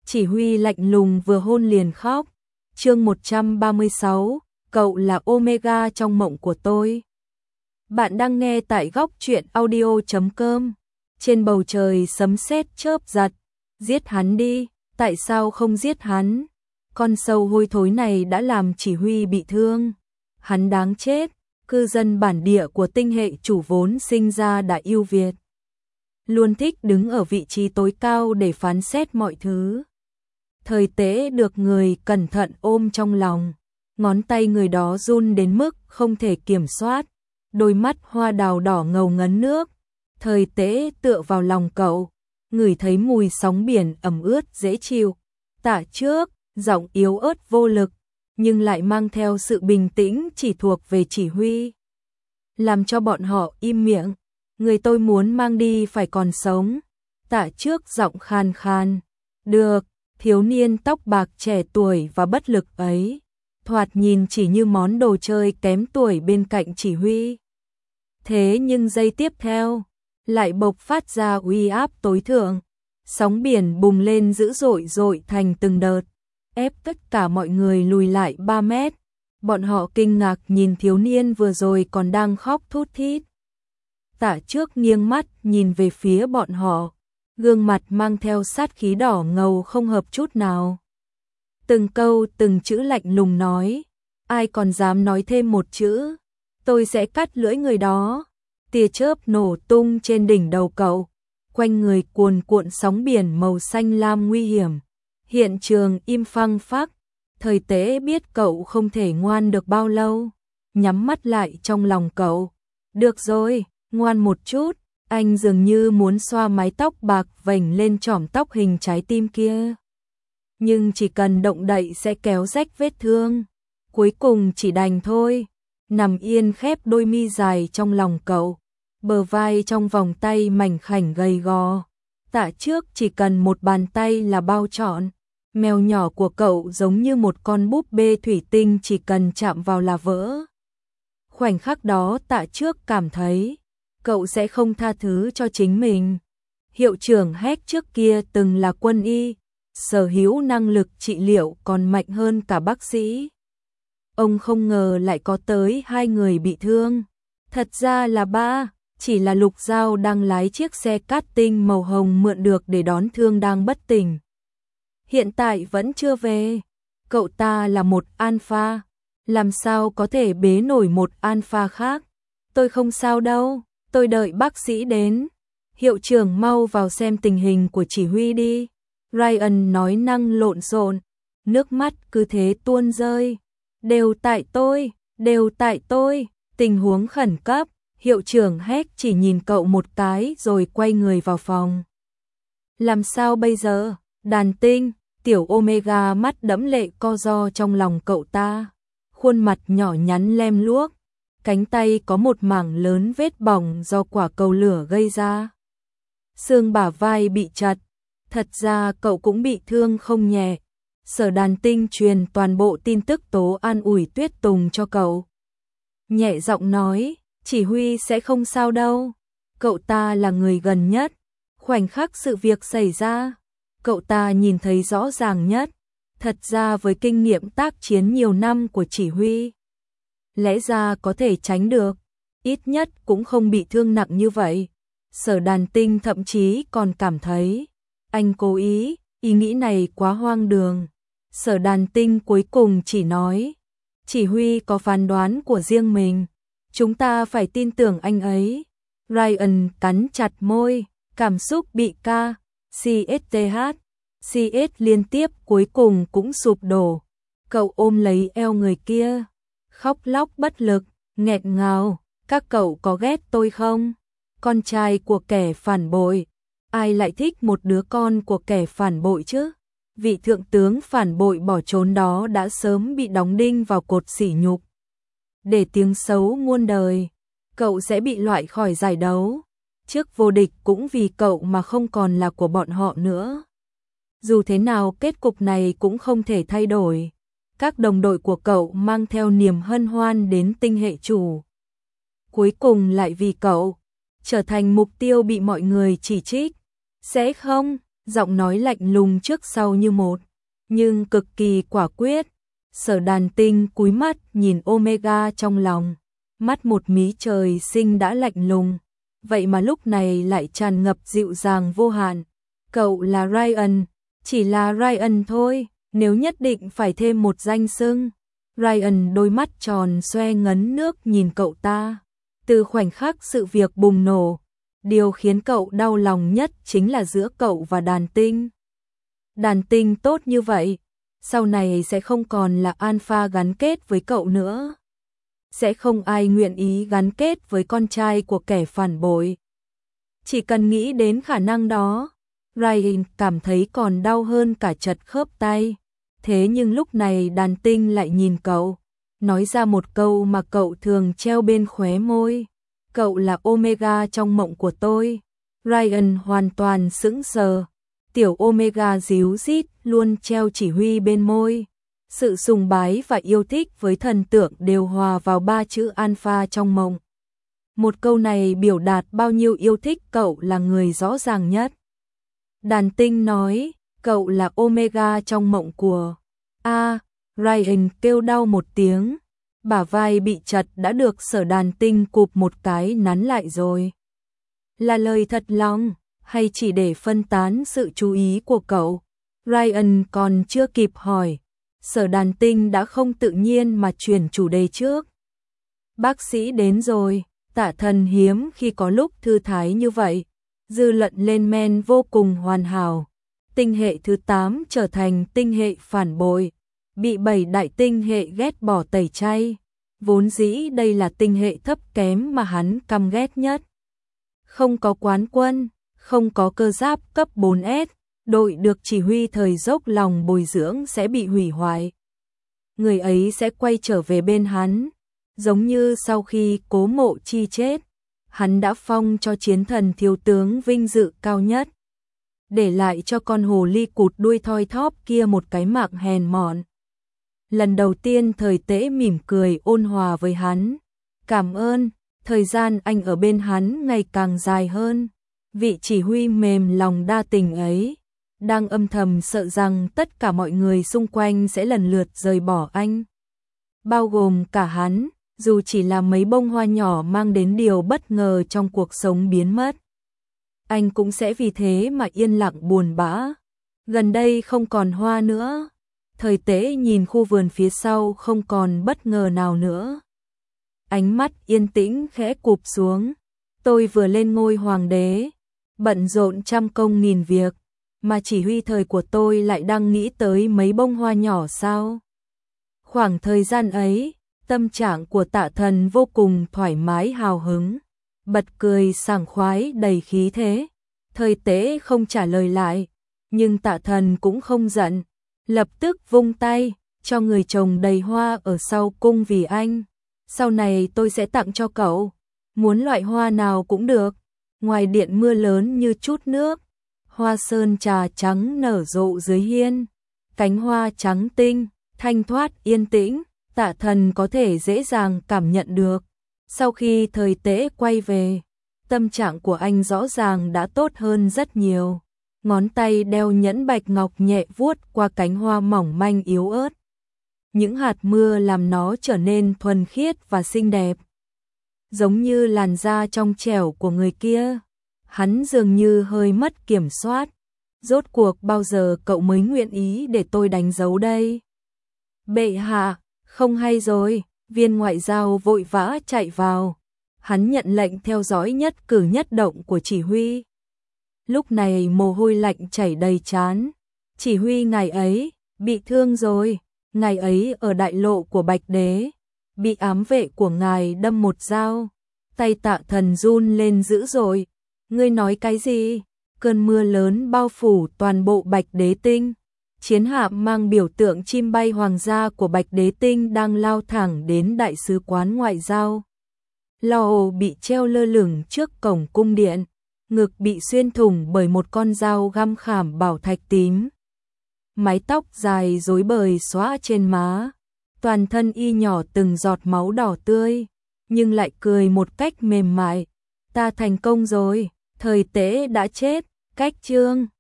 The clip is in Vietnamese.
Chỉ Huy lạnh lùng vừa hôn liền khóc. Chương 136, cậu là Omega trong mộng của tôi. Bạn đang nghe tại góc truyện audio.com. Trên bầu trời sấm sét chớp giật. Giết hắn đi, tại sao không giết hắn? Con sâu hôi thối này đã làm Chỉ Huy bị thương. Hắn đáng chết. Cư dân bản địa của tinh hệ chủ vốn sinh ra đã ưu việt, luôn thích đứng ở vị trí tối cao để phán xét mọi thứ. Thời Tế được người cẩn thận ôm trong lòng, ngón tay người đó run đến mức không thể kiểm soát, đôi mắt hoa đào đỏ ngầu ngấn nước. Thời Tế tựa vào lòng cậu, ngửi thấy mùi sóng biển ẩm ướt dễ chịu. Tả Trước, giọng yếu ớt vô lực, nhưng lại mang theo sự bình tĩnh chỉ thuộc về Chỉ Huy, làm cho bọn họ im miệng. Người tôi muốn mang đi phải còn sống. Tả Trước giọng khan khan. Được. Thiếu niên tóc bạc trẻ tuổi và bất lực ấy, thoạt nhìn chỉ như món đồ chơi kém tuổi bên cạnh Chỉ Huy. Thế nhưng giây tiếp theo, lại bộc phát ra uy áp tối thượng. Sóng biển bùng lên dữ dội thành từng đợt, ép tất cả mọi người lùi lại 3 mét. Bọn họ kinh ngạc nhìn thiếu niên vừa rồi còn đang khóc thút thít. Tả Trước nghiêng mắt nhìn về phía bọn họ, gương mặt mang theo sát khí đỏ ngầu không hợp chút nào. Từng câu từng chữ lạnh lùng nói, ai còn dám nói thêm một chữ, tôi sẽ cắt lưỡi người đó. Tia chớp nổ tung trên đỉnh đầu cậu, quanh người cuồn cuộn sóng biển màu xanh lam nguy hiểm. Hiện trường im phăng phắc. Thời Tế biết cậu không thể ngoan được bao lâu, nhắm mắt lại trong lòng cậu. Được rồi, ngoan một chút. Anh dường như muốn xoa mái tóc bạc vành lên chỏm tóc hình trái tim kia, nhưng chỉ cần động đậy sẽ kéo rách vết thương. Cuối cùng chỉ đành thôi. Nằm yên khép đôi mi dài trong lòng cậu, bờ vai trong vòng tay mảnh khảnh gầy gò. Tả Trước chỉ cần một bàn tay là bao trọn. Mèo nhỏ của cậu giống như một con búp bê thủy tinh, chỉ cần chạm vào là vỡ. Khoảnh khắc đó Tả Trước cảm thấy cậu sẽ không tha thứ cho chính mình. Hiệu trưởng Hét trước kia từng là quân y, sở hữu năng lực trị liệu còn mạnh hơn cả bác sĩ. Ông không ngờ lại có tới 2 người bị thương. Thật ra là 3, chỉ là Lục Giao đang lái chiếc xe cát tinh màu hồng mượn được để đón thương đang bất tỉnh. Hiện tại vẫn chưa về. Cậu ta là một alpha, làm sao có thể bế nổi một alpha khác. Tôi không sao đâu, tôi đợi bác sĩ đến. Hiệu trưởng mau vào xem tình hình của Chỉ Huy đi. Ryan nói năng lộn xộn, nước mắt cứ thế tuôn rơi. Đều tại tôi, tình huống khẩn cấp. Hiệu trưởng Hét chỉ nhìn cậu một cái rồi quay người vào phòng. Làm sao bây giờ? Đàn tinh, tiểu Omega mắt đẫm lệ co ro trong lòng cậu ta. Khuôn mặt nhỏ nhắn lem luốc, cánh tay có một mảng lớn vết bỏng do quả cầu lửa gây ra. Xương bả vai bị chặt, thật ra cậu cũng bị thương không nhẹ. Sở Đàn Tinh truyền toàn bộ tin tức tố an ủi Tuyết Tùng cho cậu. Nhẹ giọng nói, Chỉ Huy sẽ không sao đâu. Cậu ta là người gần nhất. Khoảnh khắc sự việc xảy ra, cậu ta nhìn thấy rõ ràng nhất. Thật ra với kinh nghiệm tác chiến nhiều năm của Chỉ Huy, lẽ ra có thể tránh được, ít nhất cũng không bị thương nặng như vậy. Sở Đàn Tinh thậm chí còn cảm thấy anh cố ý, ý nghĩ này quá hoang đường. Sở Đàn Tinh cuối cùng chỉ nói, Chỉ Huy có phán đoán của riêng mình, chúng ta phải tin tưởng anh ấy. Ryan cắn chặt môi, cảm xúc bị CS liên tiếp cuối cùng cũng sụp đổ. Cậu ôm lấy eo người kia, khóc lóc bất lực, nghẹn ngào, các cậu có ghét tôi không? Con trai của kẻ phản bội, ai lại thích một đứa con của kẻ phản bội chứ? Vị thượng tướng phản bội bỏ trốn đó đã sớm bị đóng đinh vào cột sỉ nhục, để tiếng xấu muôn đời. Cậu sẽ bị loại khỏi giải đấu, chức vô địch cũng vì cậu mà không còn là của bọn họ nữa. Dù thế nào kết cục này cũng không thể thay đổi. Các đồng đội của cậu mang theo niềm hân hoan đến tinh hệ chủ, cuối cùng lại vì cậu trở thành mục tiêu bị mọi người chỉ trích. Sẽ không, giọng nói lạnh lùng trước sau như một, nhưng cực kỳ quả quyết. Sở Đàn Tinh cúi mắt nhìn Omega trong lòng, mắt một mí trời sinh đã lạnh lùng, vậy mà lúc này lại tràn ngập dịu dàng vô hạn. Cậu là Ryan, chỉ là Ryan thôi, nếu nhất định phải thêm một danh xưng. Ryan đôi mắt tròn xoe ngấn nước nhìn cậu ta. Từ khoảnh khắc sự việc bùng nổ, điều khiến cậu đau lòng nhất chính là giữa cậu và Đàn Tinh. Đàn Tinh tốt như vậy, sau này sẽ không còn là Alpha gắn kết với cậu nữa. Sẽ không ai nguyện ý gắn kết với con trai của kẻ phản bội. Chỉ cần nghĩ đến khả năng đó, Ryan cảm thấy còn đau hơn cả chật khớp tay. Thế nhưng lúc này Đàn Tinh lại nhìn cậu, nói ra một câu mà cậu thường treo bên khóe môi. Cậu là Omega trong mộng của tôi. Ryan hoàn toàn sững sờ. Tiểu Omega díu dít luôn treo chỉ huy bên môi. Sự sùng bái và yêu thích với thần tượng đều hòa vào ba chữ Alpha trong mộng. Một câu này biểu đạt bao nhiêu yêu thích cậu là người rõ ràng nhất. Đàn Tinh nói, cậu là Omega trong mộng của... Ryan kêu đau một tiếng, bả vai bị chật đã được Sở Đàn Tinh cụp một cái nắn lại rồi. Là lời thật lòng, hay chỉ để phân tán sự chú ý của cậu? Ryan còn chưa kịp hỏi, Sở Đàn Tinh đã không tự nhiên mà chuyển chủ đề trước. Bác sĩ đến rồi, Tạ Thần hiếm khi có lúc thư thái như vậy. Dư luận lên men vô cùng hoàn hảo. Tinh hệ thứ 8 trở thành tinh hệ phản bội, bị 7 đại tinh hệ ghét bỏ tẩy chay. Vốn dĩ đây là tinh hệ thấp kém mà hắn căm ghét nhất. Không có quán quân, không có cơ giáp cấp 4S, đội được chỉ huy thời dốc lòng bồi dưỡng sẽ bị hủy hoại. Người ấy sẽ quay trở về bên hắn, giống như sau khi Cố Mộ Chi chết, hắn đã phong cho chiến thần thiếu tướng vinh dự cao nhất, để lại cho con hồ ly cụt đuôi thoi thóp kia một cái mạng hèn mọn. Lần đầu tiên Thời Tế mỉm cười ôn hòa với hắn. Cảm ơn, thời gian anh ở bên hắn ngày càng dài hơn. Vị chỉ huy mềm lòng đa tình ấy, đang âm thầm sợ rằng tất cả mọi người xung quanh sẽ lần lượt rời bỏ anh. Bao gồm cả hắn, dù chỉ là mấy bông hoa nhỏ mang đến điều bất ngờ trong cuộc sống biến mất. Anh cũng sẽ vì thế mà yên lặng buồn bã. Gần đây không còn hoa nữa. Thời Tế nhìn khu vườn phía sau không còn bất ngờ nào nữa. Ánh mắt yên tĩnh khẽ cụp xuống. Tôi vừa lên ngôi hoàng đế, bận rộn trăm công nghìn việc, mà chỉ huy thời của tôi lại đang nghĩ tới mấy bông hoa nhỏ sao? Khoảng thời gian ấy, tâm trạng của Tạ Thần vô cùng thoải mái hào hứng, bật cười sảng khoái đầy khí thế. Thời Tế không trả lời lại, nhưng Tạ Thần cũng không giận, lập tức vung tay, cho người trồng đầy hoa ở sau cung vì anh. Sau này tôi sẽ tặng cho cậu, muốn loại hoa nào cũng được. Ngoài điện mưa lớn như chút nước, hoa sơn trà trắng nở rộ dưới hiên, cánh hoa trắng tinh, thanh thoát yên tĩnh, Tạ Thần có thể dễ dàng cảm nhận được. Sau khi Thời Tế quay về, tâm trạng của anh rõ ràng đã tốt hơn rất nhiều. Ngón tay đeo nhẫn bạch ngọc nhẹ vuốt qua cánh hoa mỏng manh yếu ớt. Những hạt mưa làm nó trở nên thuần khiết và xinh đẹp, giống như làn da trong trẻo của người kia. Hắn dường như hơi mất kiểm soát. Rốt cuộc bao giờ cậu mới nguyện ý để tôi đánh dấu đây? Bệ hạ, không hay rồi. Viên ngoại giao vội vã chạy vào. Hắn nhận lệnh theo dõi nhất cử nhất động của chỉ huy. Lúc này mồ hôi lạnh chảy đầy trán. Chỉ huy ngài ấy bị thương rồi. Ngài ấy ở đại lộ của Bạch Đế, bị ám vệ của ngài đâm một dao. Tay Tạ Thần run lên dữ dội. Ngươi nói cái gì? Cơn mưa lớn bao phủ toàn bộ Bạch Đế Tinh. Chiến hạm mang biểu tượng chim bay hoàng gia của Bạch Đế Tinh đang lao thẳng đến đại sứ quán ngoại giao. Lò bị treo lơ lửng trước cổng cung điện, ngực bị xuyên thủng bởi một con dao găm khảm bảo thạch tím. Mái tóc dài rối bời xõa trên má, toàn thân y nhỏ từng giọt máu đỏ tươi, nhưng lại cười một cách mềm mại. Ta thành công rồi, Thời Tế đã chết. Cách chương